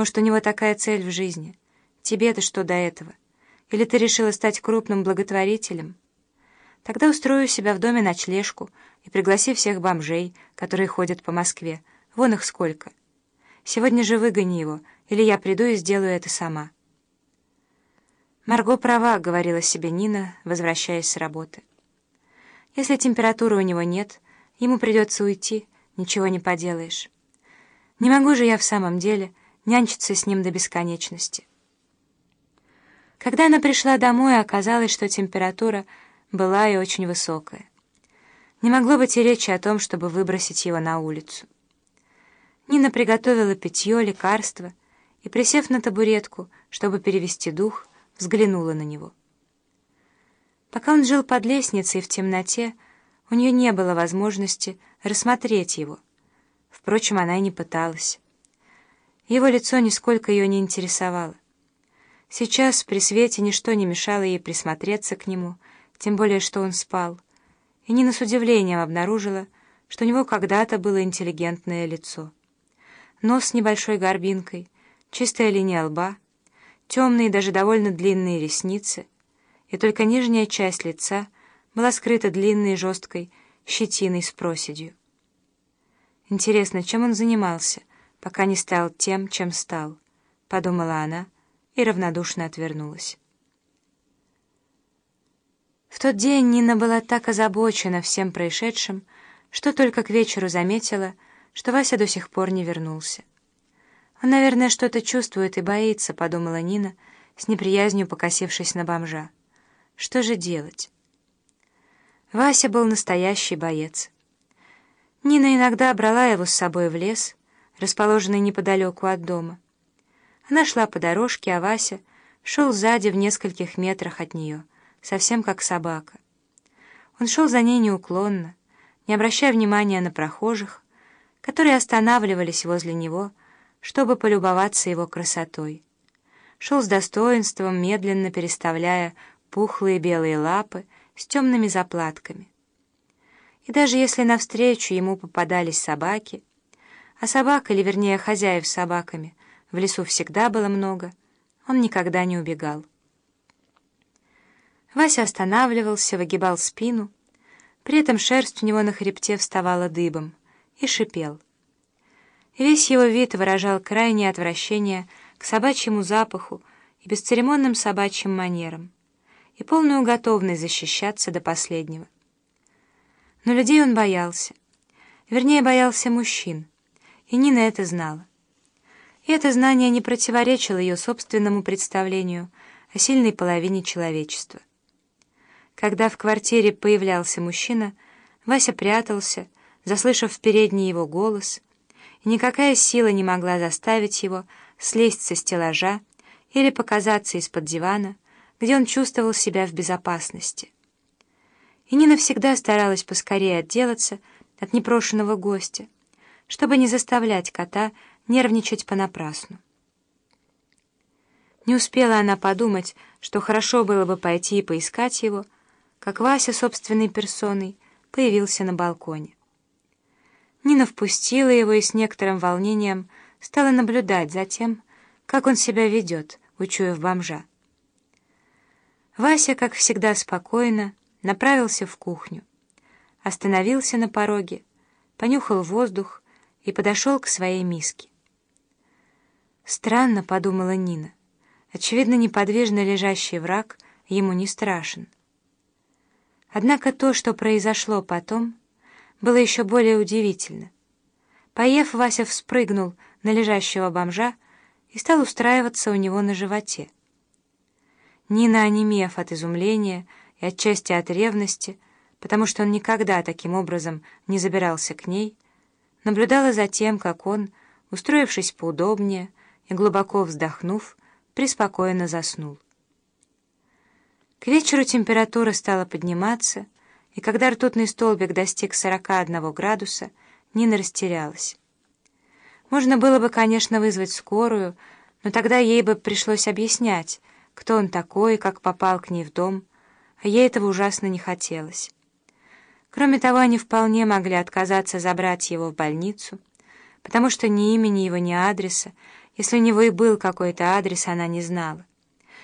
Может, у него такая цель в жизни? Тебе-то что до этого? Или ты решила стать крупным благотворителем? Тогда устрою себя в доме ночлежку и пригласи всех бомжей, которые ходят по Москве. Вон их сколько. Сегодня же выгони его, или я приду и сделаю это сама». «Марго права», — говорила себе Нина, возвращаясь с работы. «Если температуры у него нет, ему придется уйти, ничего не поделаешь. Не могу же я в самом деле нянчиться с ним до бесконечности». Когда она пришла домой, оказалось, что температура была и очень высокая. Не могло быть и речи о том, чтобы выбросить его на улицу. Нина приготовила питье, лекарство и, присев на табуретку, чтобы перевести дух, взглянула на него. Пока он жил под лестницей в темноте, у нее не было возможности рассмотреть его. Впрочем, она и не пыталась. Его лицо нисколько ее не интересовало. Сейчас при свете ничто не мешало ей присмотреться к нему, тем более что он спал, и Нина с удивлением обнаружила, что у него когда-то было интеллигентное лицо. Нос с небольшой горбинкой, чистая линия лба, темные, даже довольно длинные ресницы, и только нижняя часть лица была скрыта длинной жесткой щетиной с проседью. «Интересно, чем он занимался, пока не стал тем, чем стал?» — подумала она и равнодушно отвернулась. В тот день Нина была так озабочена всем происшедшим, что только к вечеру заметила, что Вася до сих пор не вернулся. «Он, наверное, что-то чувствует и боится», — подумала Нина, с неприязнью покосившись на бомжа. «Что же делать?» Вася был настоящий боец. Нина иногда брала его с собой в лес, расположенный неподалеку от дома. Она шла по дорожке, а Вася шел сзади в нескольких метрах от нее, совсем как собака. Он шел за ней неуклонно, не обращая внимания на прохожих, которые останавливались возле него, чтобы полюбоваться его красотой. Шел с достоинством, медленно переставляя пухлые белые лапы с темными заплатками. И даже если навстречу ему попадались собаки, а собак, или вернее хозяев с собаками, в лесу всегда было много, он никогда не убегал. Вася останавливался, выгибал спину, при этом шерсть у него на хребте вставала дыбом, и шипел. И весь его вид выражал крайнее отвращение к собачьему запаху и бесцеремонным собачьим манерам, и полную готовность защищаться до последнего. Но людей он боялся, вернее, боялся мужчин, и Нина это знала. И это знание не противоречило ее собственному представлению о сильной половине человечества. Когда в квартире появлялся мужчина, Вася прятался, заслышав в передней его голос, и никакая сила не могла заставить его слезть со стеллажа или показаться из-под дивана, где он чувствовал себя в безопасности. И Нина всегда старалась поскорее отделаться от непрошенного гостя, чтобы не заставлять кота нервничать понапрасну. Не успела она подумать, что хорошо было бы пойти и поискать его, как Вася собственной персоной появился на балконе. Нина впустила его и с некоторым волнением стала наблюдать за тем, как он себя ведет, учуяв бомжа. Вася, как всегда спокойно, направился в кухню, остановился на пороге, понюхал воздух и подошел к своей миске. «Странно», — подумала Нина, — «очевидно, неподвижно лежащий враг ему не страшен». Однако то, что произошло потом, было еще более удивительно. Поев, Вася вспрыгнул на лежащего бомжа и стал устраиваться у него на животе. Нина, онемев от изумления и отчасти от ревности, потому что он никогда таким образом не забирался к ней, наблюдала за тем, как он, устроившись поудобнее и глубоко вздохнув, преспокойно заснул. К вечеру температура стала подниматься, и когда ртутный столбик достиг 41 градуса, Нина растерялась. Можно было бы, конечно, вызвать скорую, но тогда ей бы пришлось объяснять, кто он такой и как попал к ней в дом, а ей этого ужасно не хотелось. Кроме того, они вполне могли отказаться забрать его в больницу, потому что ни имени его, ни адреса Если у него и был какой-то адрес, она не знала.